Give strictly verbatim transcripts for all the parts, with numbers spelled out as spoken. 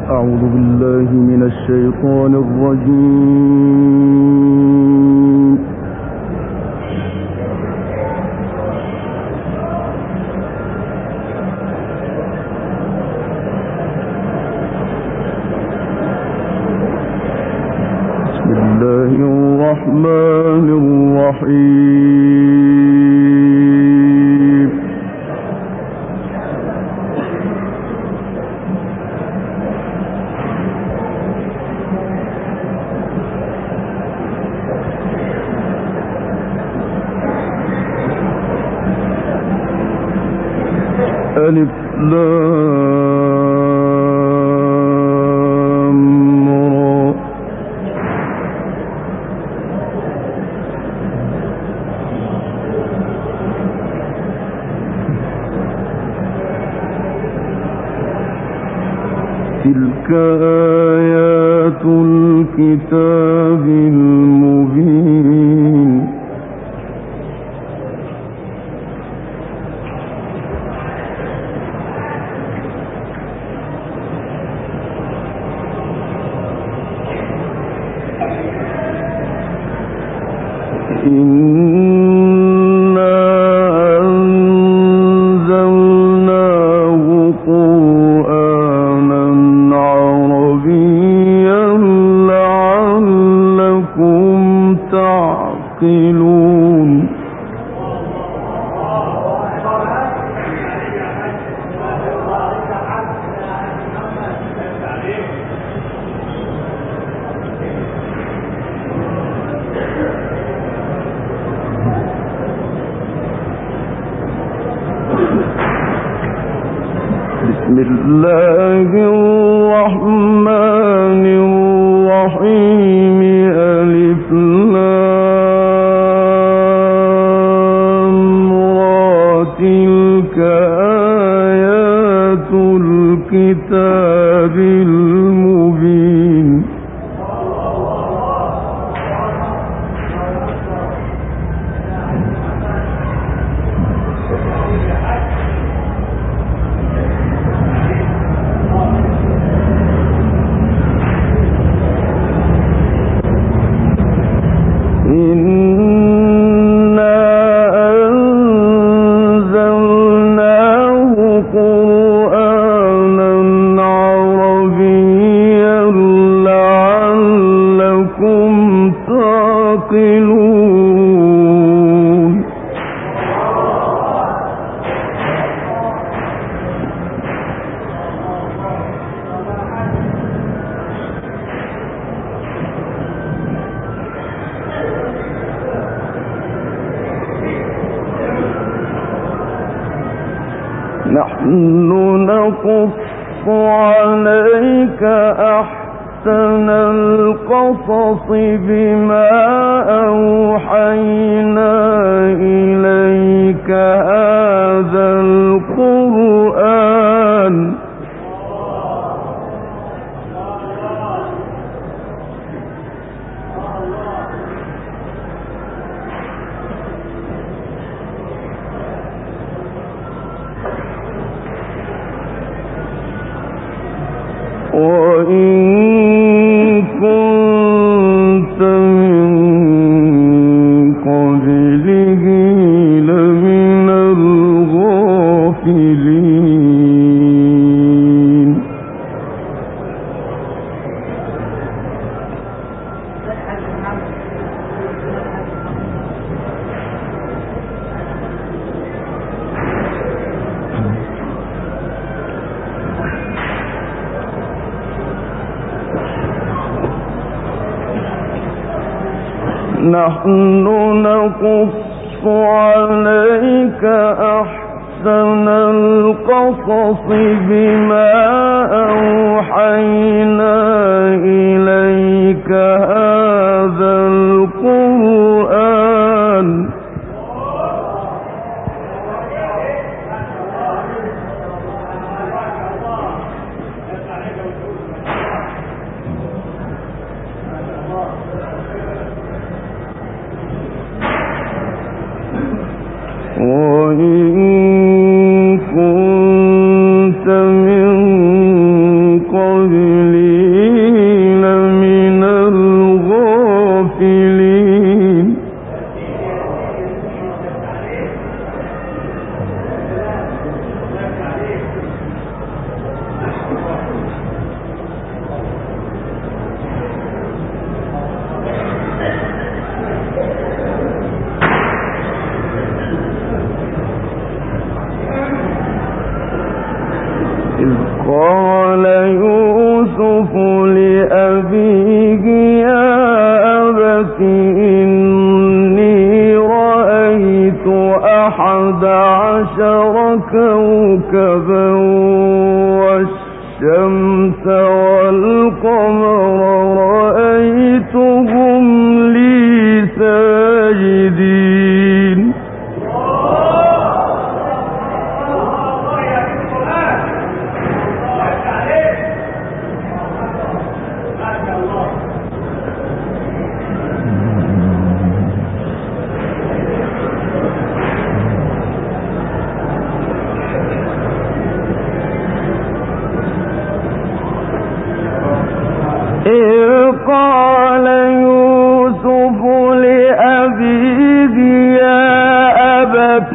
أعوذ بالله من الشيطان الرجيم. بسم الله الرحمن الرحيم. ألف لام را. تلك آيات الكتاب المبين. إنا أنزلناه قرآنا عربيا لعلكم تعقلون. بسم الله الرحمن الرحيم. ألف لام را. تلك آيات الكتاب المبين. إنا أنزلناه قرآنا عربيا لعلكم تعقلون. نحن نقص عليك أحسن القصص بما أوحينا إليك هذا القرآن وإن كنت من قبله لمن الغافلين. نحن نقص عليك أحسن القصص بما أوحينا إليك هذا القرآن وإن كنت من قبله قال يوسف لأبيه يا أبت إني رأيت أحد عشر كوكبا والشمس والقمر رأيتهم لي ساجدين. قال يوسف لأبيه يا أبت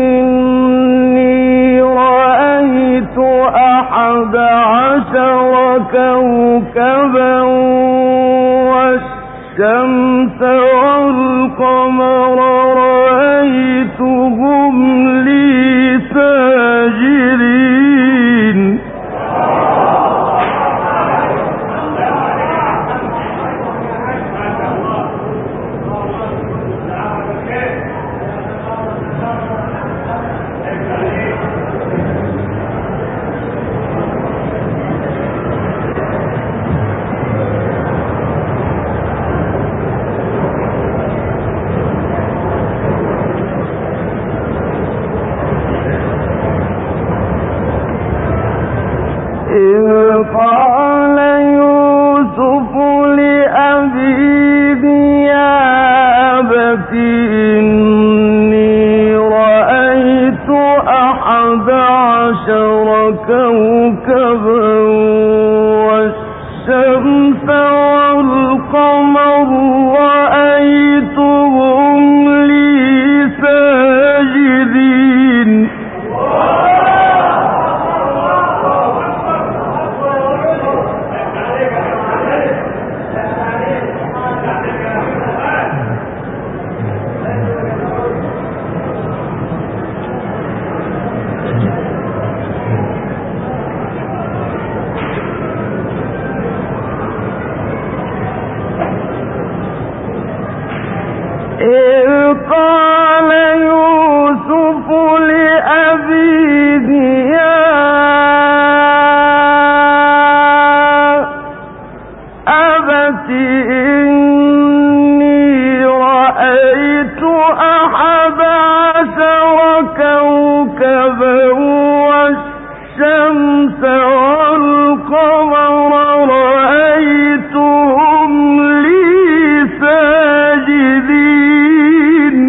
إني رأيت أحد عشر كوكبا والشمس والقمر رأيتهم لي ساجدين. قال يوسف لأبيه يا أبت إني رأيت أحد عشر كوكبا والشمس والقمر رأيتهم لي ساجدين. قال يوسف لأبيه يا أبت إني رأيت أحد عشر كوكبا والشمس والقمر رأيتهم لي ساجدين.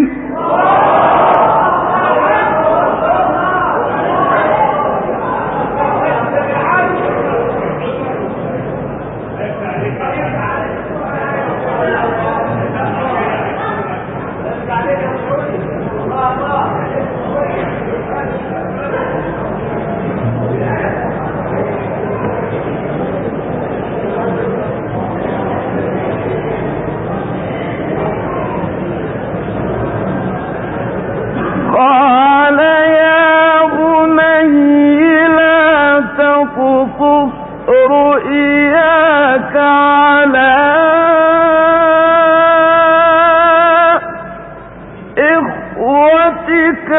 قال يا بني لا تقصص رؤياك على إخوتك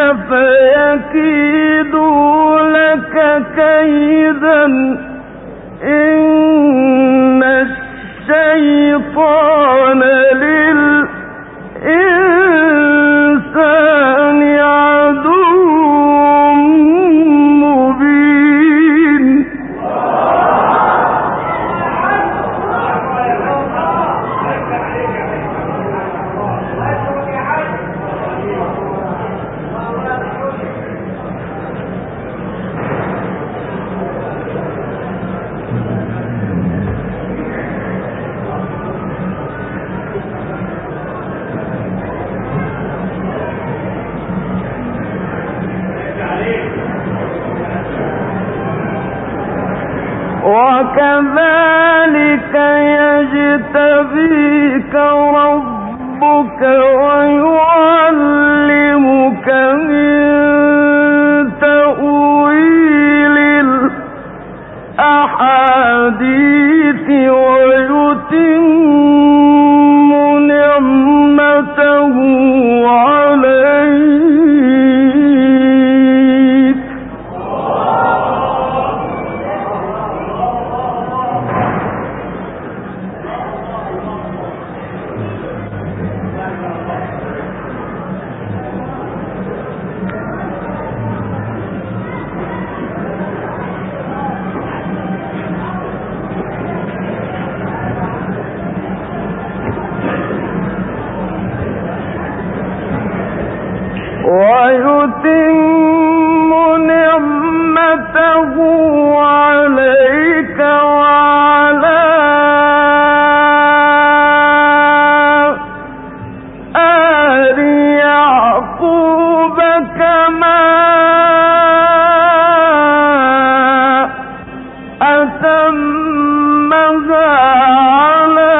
فيكيدوا لك كيدا إن الشيطان للإنسان عدو مبين. وكذلك يجتبيك ربك ويعلمك من تأويل الأحاديث ويتم نعمته عليك. ويتم نعمته عليك وعلى آل يعقوب كما أتمها على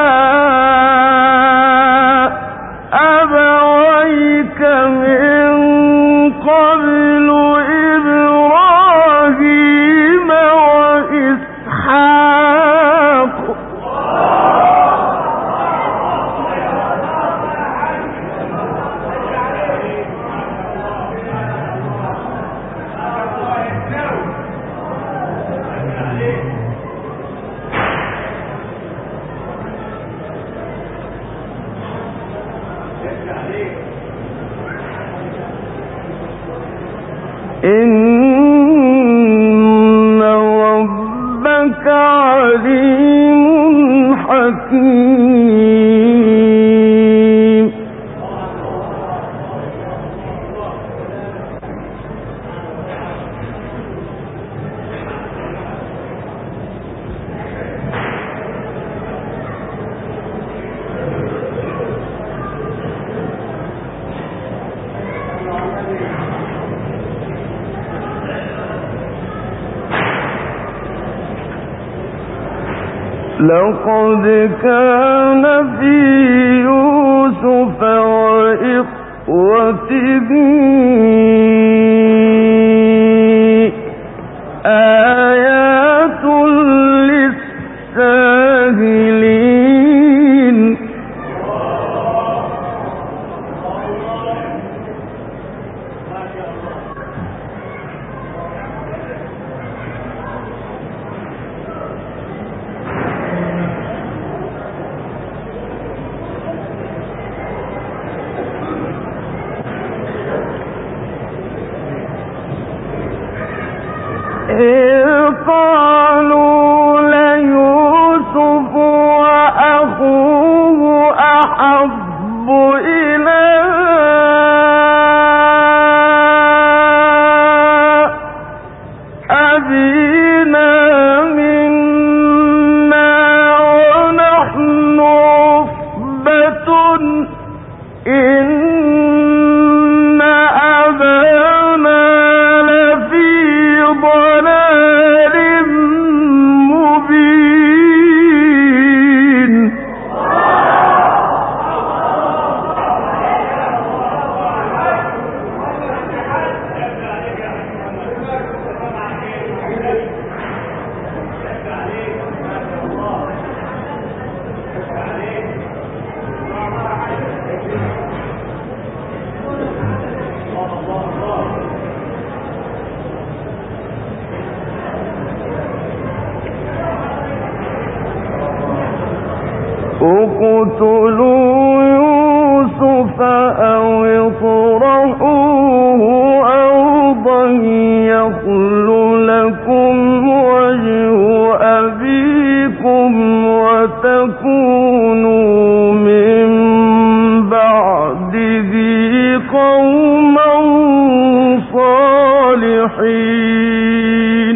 أبويك من قبل إبراهيم وإسحاق. إن ربك عليم حكيم. لقد كان في يوسف وإخوته آيات للسائلين. إذ قالوا ليوسف وأخوه أحب إلى أبينا منا ونحن عصبة إن أبانا لفي ضلال مبين. اقتلوا يوسف أو اطرحوه أرضا يخل لكم وجه أبيكم وتكونوا من بعده قوما صالحين.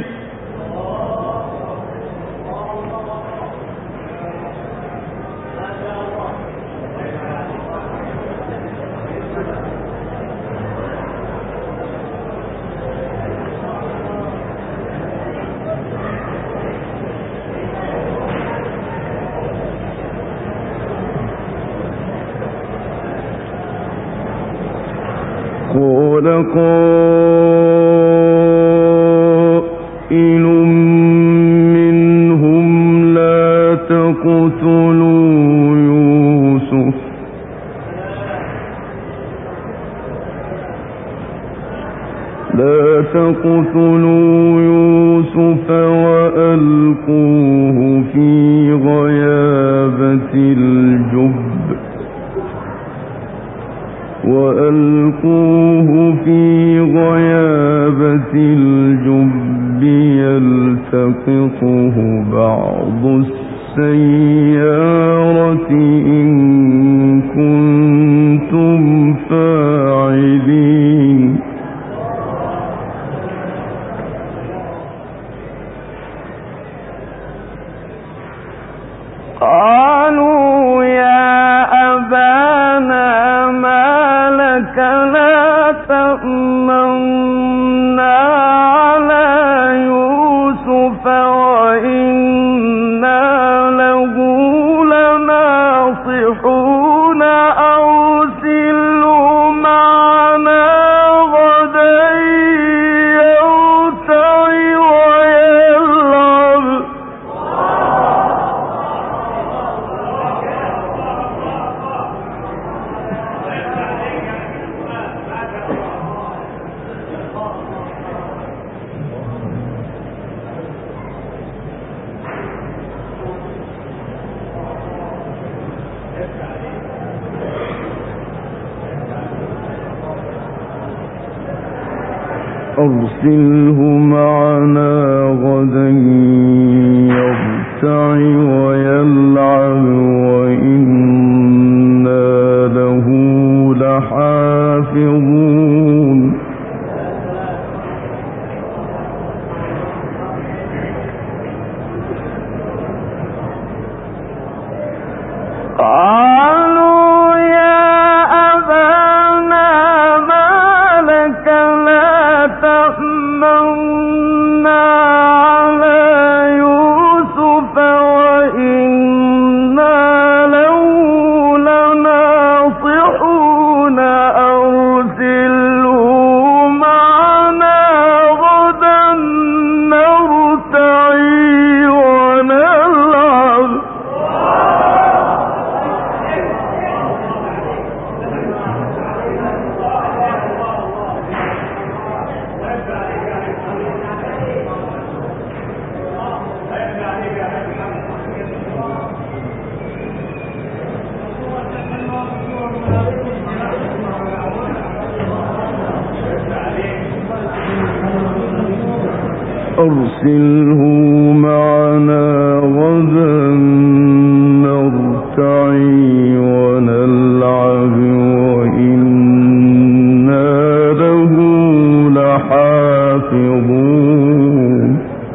قائل منهم لا تقتلوا يوسف لا تقتلوا يوسف وألقوه في غيابة الجب وألقوه في غيابة الجب يلتقطه بعض السيارة إن كنتم فاعلين قالوا يا أبانا ما لك لا تأمنا على يوسف وإنا له لناصحون أرسله معنا غدا يرتع ويلعب أرسله معنا غدا يرتع ويلعب وإنا له لحافظون قالوا يا أبانا ما لك لا تأمنا على يوسف وإنا له لناصحون أرسله معنا غدا نرتع ونلعب أرسله معنا غدا نرتع ونلعب وإنا له لحافظون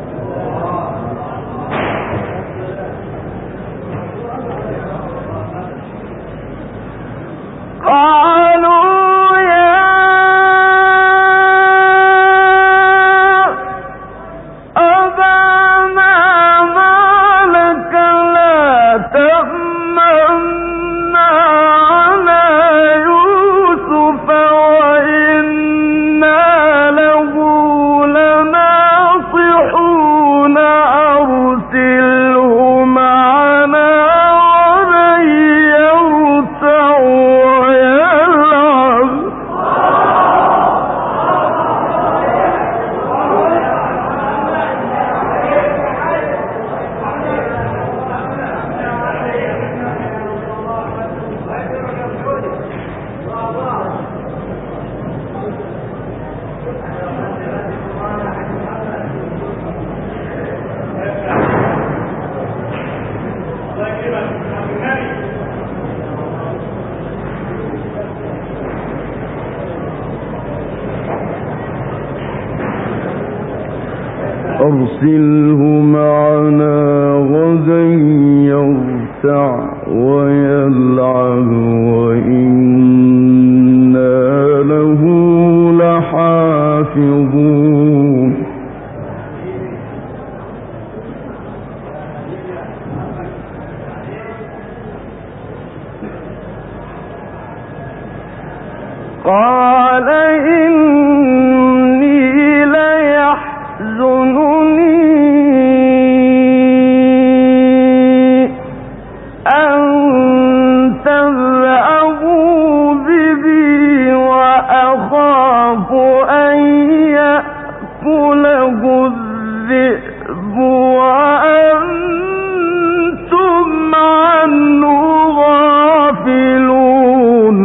قالوا يا أبانا ما لك لا تأمنا على يوسف وإنا له لناصحون أرسله معنا غدا يرتع ويلعب أرسله معنا غدا يرتع ويلعب وإنا له لحافظون قال إن أكله الذئب وأنتم عنه غافلون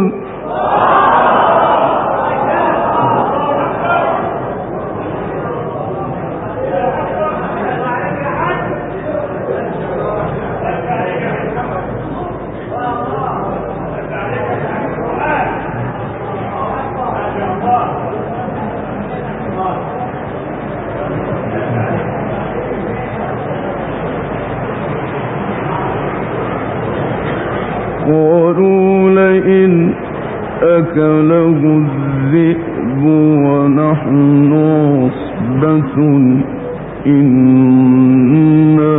قالوا لئن أكله الذئب ونحن عصبة إنا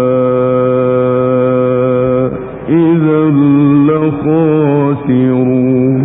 إذا لخاسرون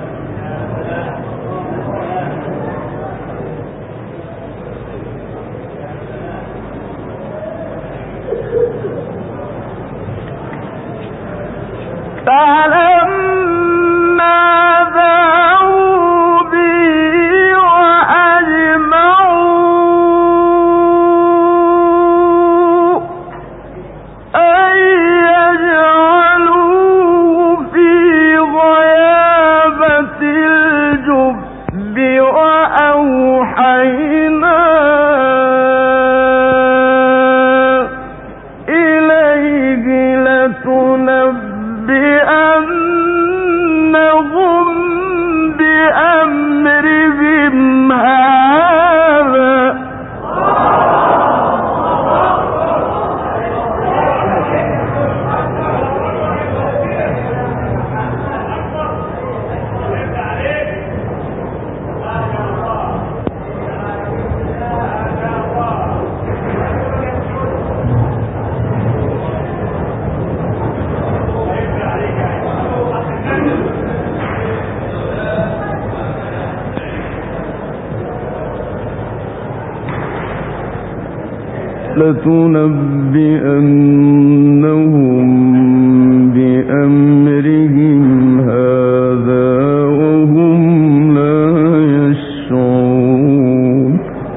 لتنبئنهم بأمرهم هذا وهم لا يشعرون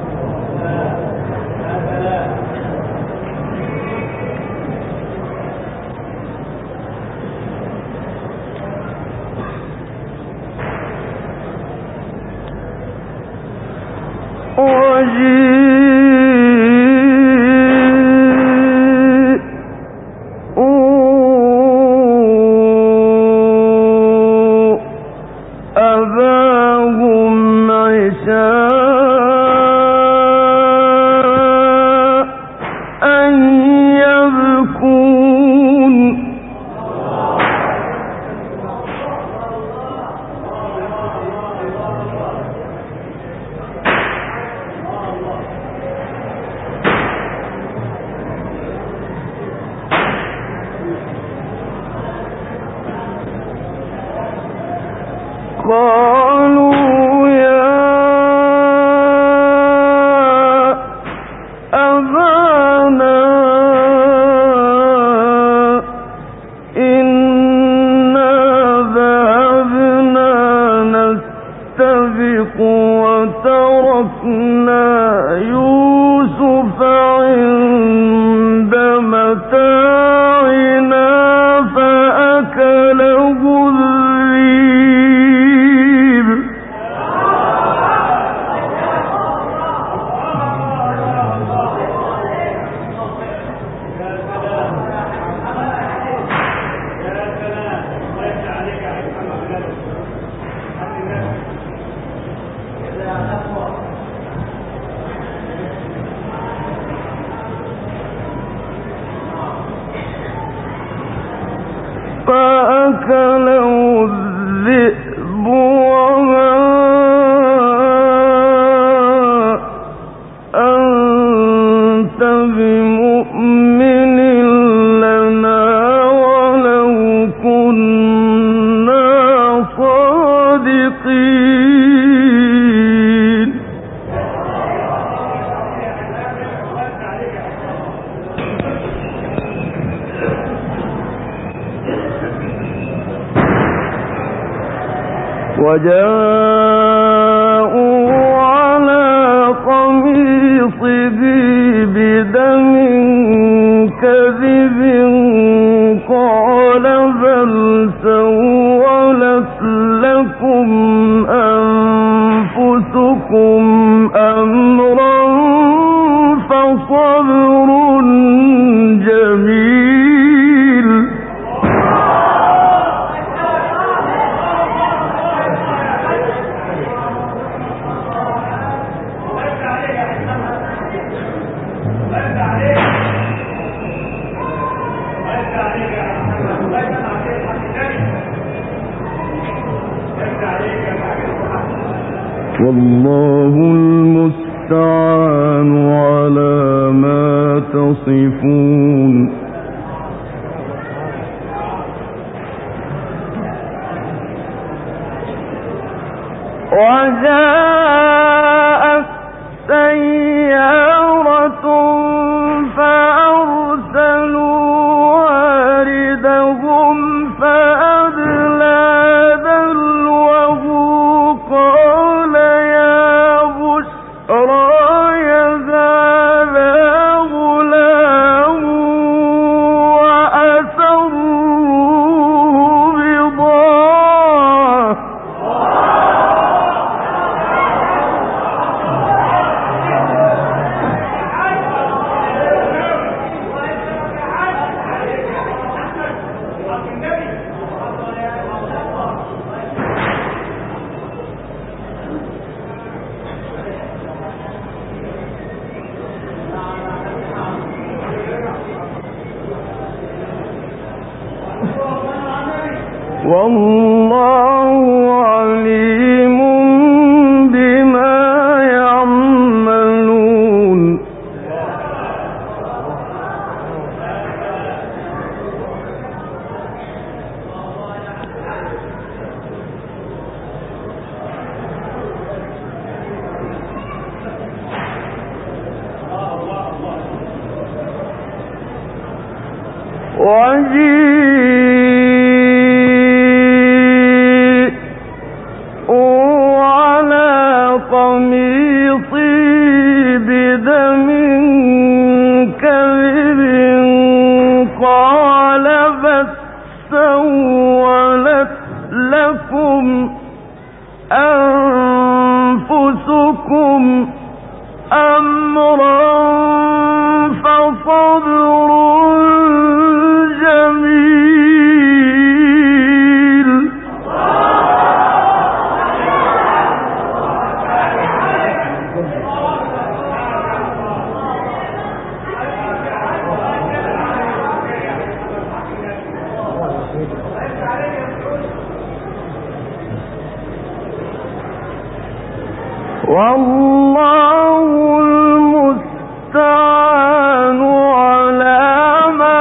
قالوا يا أبانا إنا ذهبنا نستبق وتركنا يوسف عند متاعنا فأكله فأكله الذئب وما أنت بمؤمن لنا ولو كنا صادقين وجاءوا على قميصه قميصه بدم كذب قال بل سولت لكم أنفسكم أمرا فصبر جميل. والله المستعان على ما تصفون. وجاءت سيارة فأرسلوا واردهم فأدلى دلوه قال يا بشرى هذا غلام وأسروه بضاعة والله عليم بما يعملون. وجيء على قميصي بدم كذب قال بل سولت لكم أنفسكم أمرا فصبر جميل. والله المستعان على ما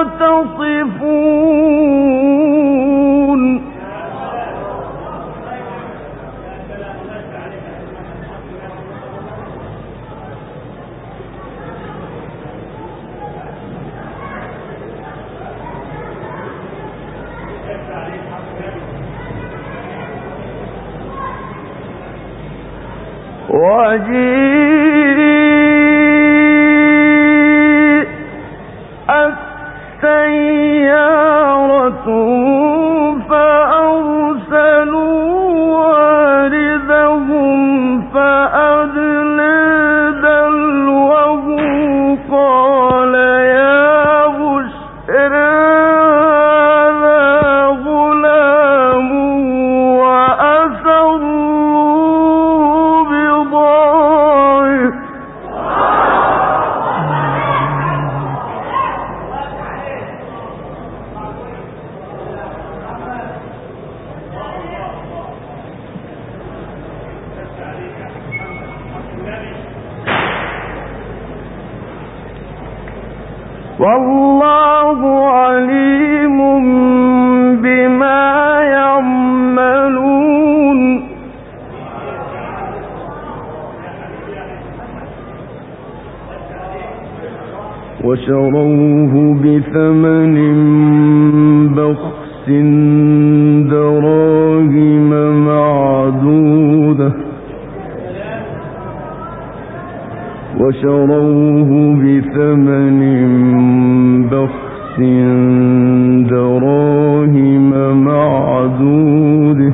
تصفون. وجيء السيارة فأرسلوا واردهم فأدلى دلوه قال يا بشرى هذا غلام وأسروه بضاعة والله عليم بما يعملون. وشروه بثمن بخس دراهم معدودة وشروه بثمن بخس دراهم معدودة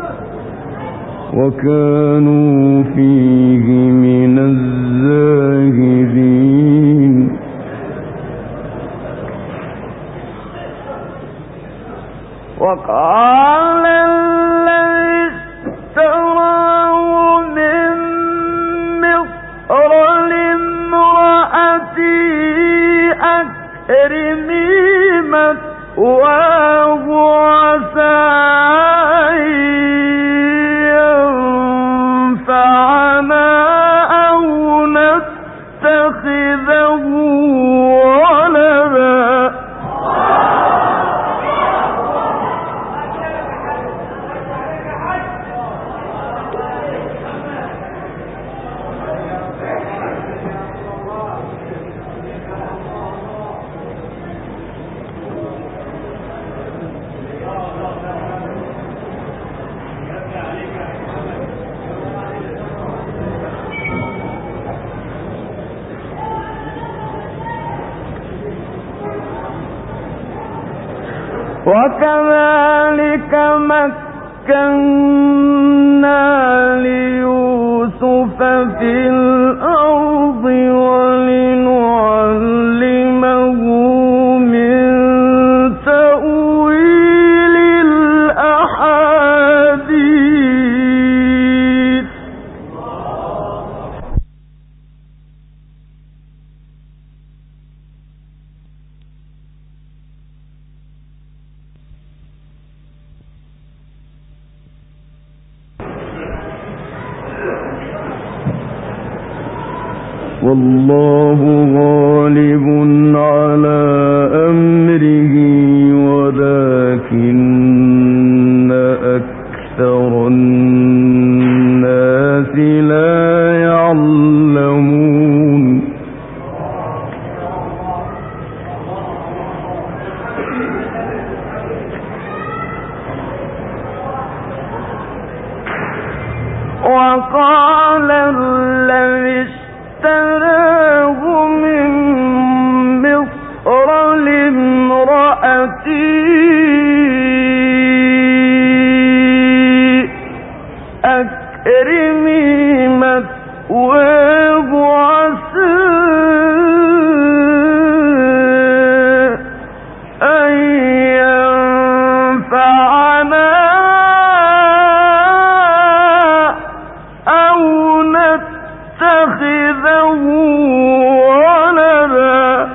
وكانوا فيه من الزاهدين وقال الذي اشتراه من مصر لامرأته أكرمي مثواه عسى أن ينفعنا أو نتخذه ولدا وكذلك مكنا ليوسف في الأرض ولنعلمه من تأويل الأحاديث والله غالب على أمره ولكن أكثر الناس لا يعلمون وقال الذي اشتراه من مصر لامرأته أكرمي مثواه عسى أن ينفعنا أو نتخذه ولدا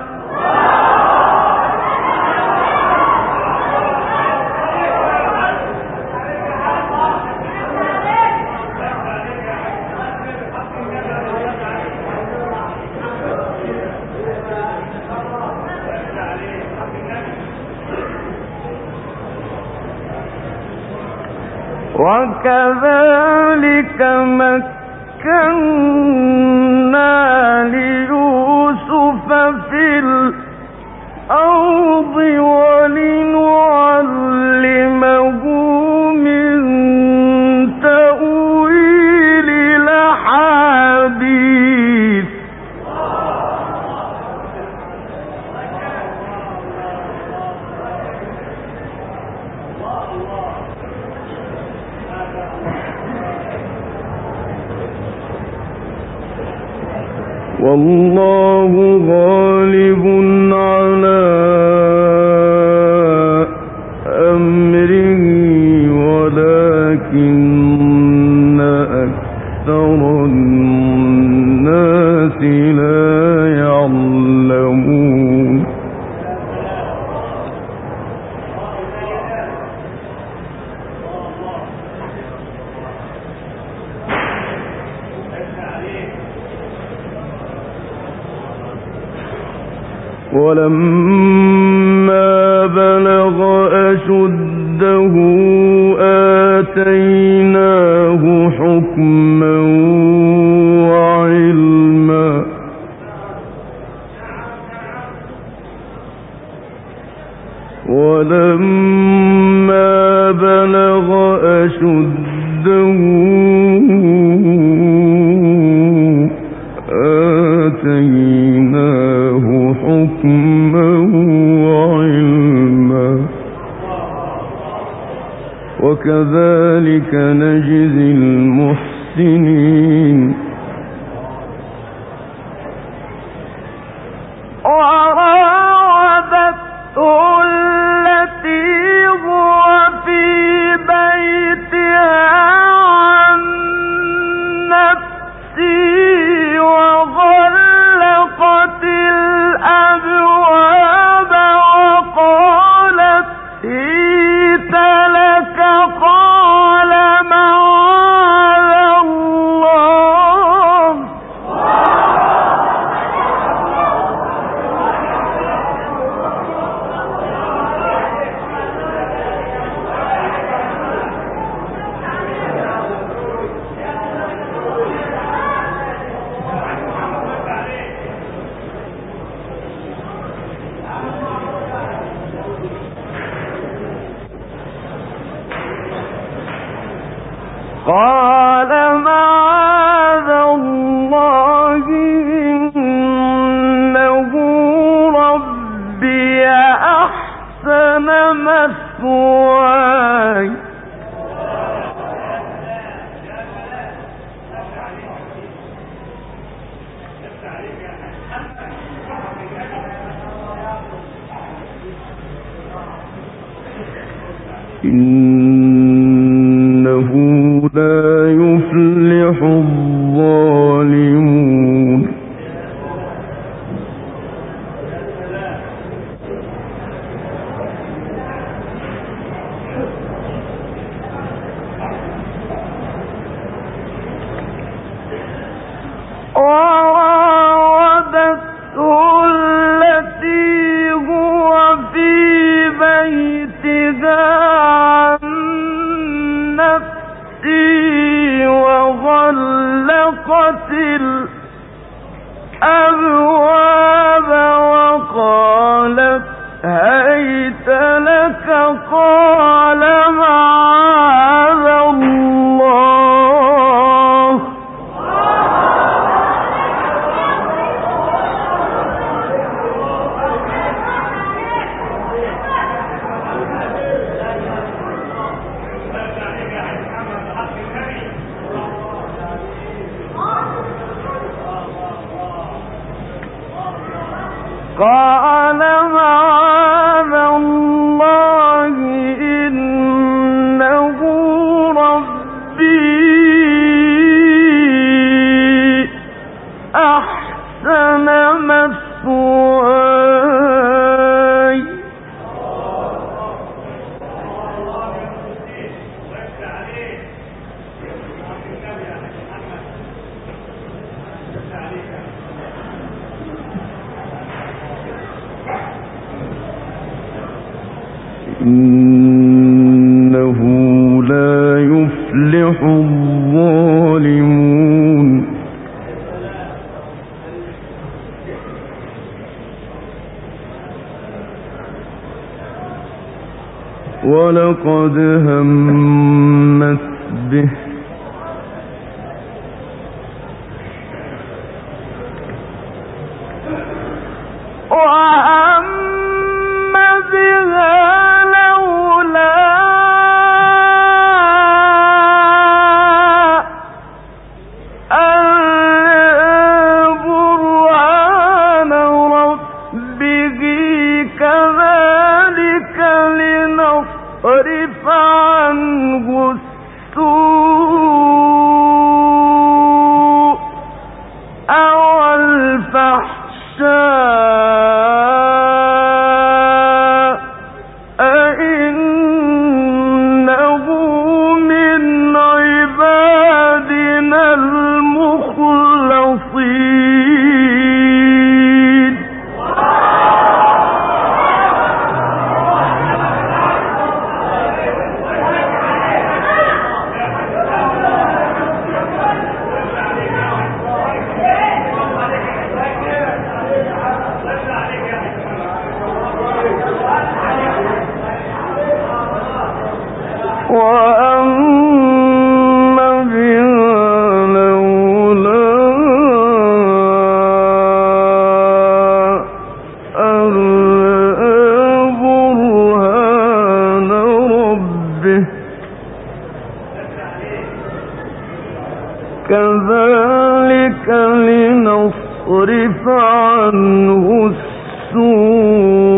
وكذلك مكنا ليوسف في الأرض ولنعلمه من تأويل الأحاديث والله غالب على أمره ولكن أكثر الناس لا يعلمون ولما بلغ أشده آتيناه حكما وعلما ولما بلغ أشده آتيناه آتيناه حكما وعلما وكذلك نجزي المحسنين قال معاذ الله إنه ربي أحسن مثواي إنه لا يفلح الظالمون وراودته التي هو في بيتها عن نفسه وغلقت الأبواب وقالت هيت لك قال معاذ الله قال معاذ الله إنه ربي أحسن مثواي إنه لا يفلح الظالمون ولقد همت به وهم بها صرف عنه السوء أو الفحشاء إنه من عبادنا المخلصين وأما بها لولا فاصرف عنه السوء